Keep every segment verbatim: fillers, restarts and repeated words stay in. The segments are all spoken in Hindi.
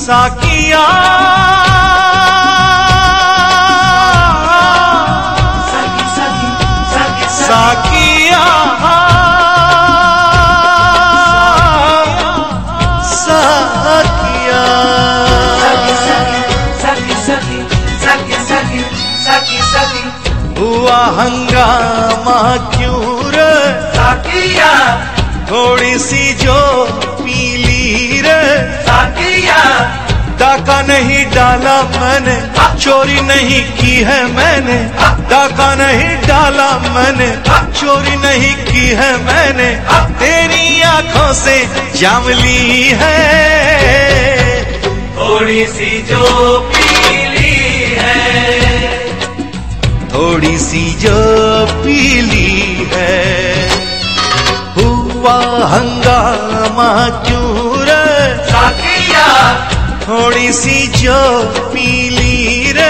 साकिया साकी साकी साकी साकिया साकिया साकी साकी साकी साकी साकी साकी हुआ हंगामा क्यों रे साकिया थोड़ी सी जो पीली रे साकिया डाका नहीं डाला मैंने चोरी नहीं की है मैंने डाका नहीं डाला मैंने चोरी नहीं की है मैंने तेरी आंखों से जाम ली है थोड़ी सी जो पीली है थोड़ी सी जो पीली है हुआ हंगामा क्यों रे साकिया थोड़ी सी जो पीली रे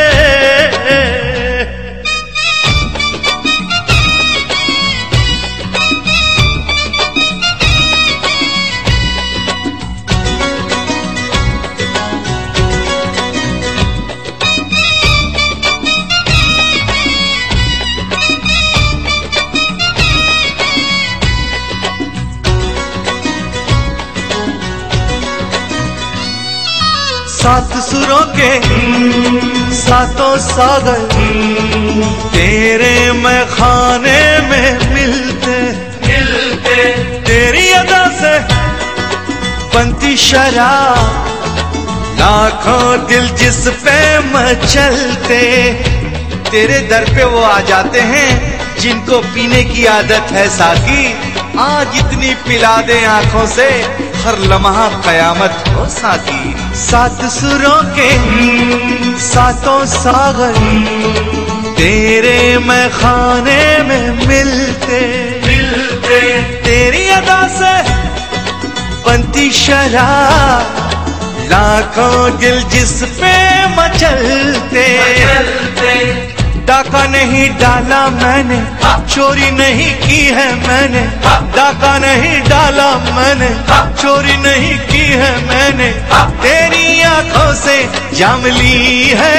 सात सुरों के सातों सागर तेरे मैं खाने में मिलते मिलते तेरी अदा से बनती शराब लाखों दिल जिस पे मचलते तेरे दर पे वो आ जाते हैं जिनको पीने की आदत है साकी आज इतनी पिला दे आंखों से हर लम्हा कयामत हो साकी सात सुरों के सातों सागर तेरे मैं खाने में मिलते मिलते तेरी अदा से बनती शराब लाखों दिल जिस पे मचलते चलते डाका नहीं डाला मैंने चोरी नहीं की है मैंने डाका नहीं डाला मैंने चोरी नहीं की है मैंने तेरी आंखों से जाम ली है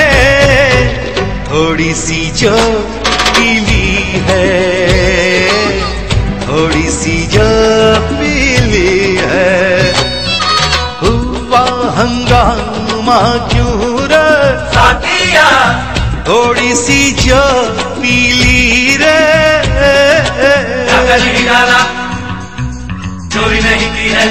थोड़ी सी जो पीली है थोड़ी सी जो पीली है हुआ हंगामा क्यों रे साकिया थोड़ी सी जो पीली रे डाका नहीं डाला चोरी नहीं की है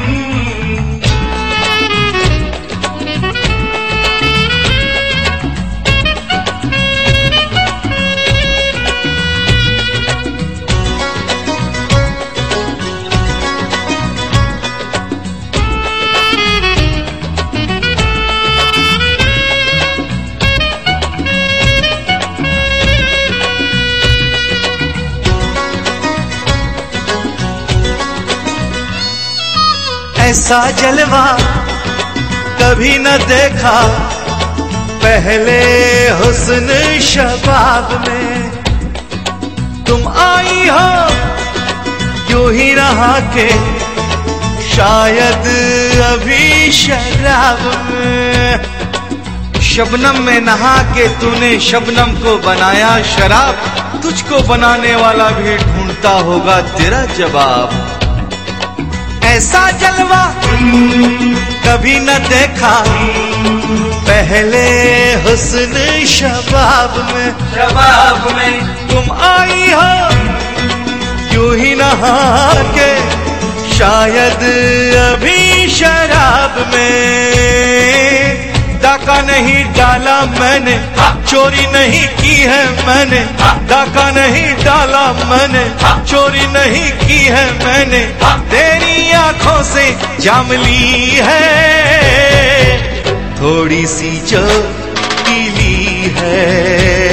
ऐसा जलवा कभी न देखा पहले हुस्न शबाब में तुम आई हो यूं ही रहा के शायद अभी शराब में शबनम में नहा के तूने शबनम को बनाया शराब तुझको बनाने वाला भी ढूंढता होगा तेरा जवाब ऐसा जलवा कभी न देखा पहले हुस्न शबाब में शबाब में तुम आई हो यूं ही नहा के शायद अभी शराब में डाका नहीं डाला मैंने चोरी नहीं की है मैंने डाका नहीं डाला मैंने चोरी नहीं की है मैंने तेरी आंखों से जाम ली है थोड़ी सी जो पीली है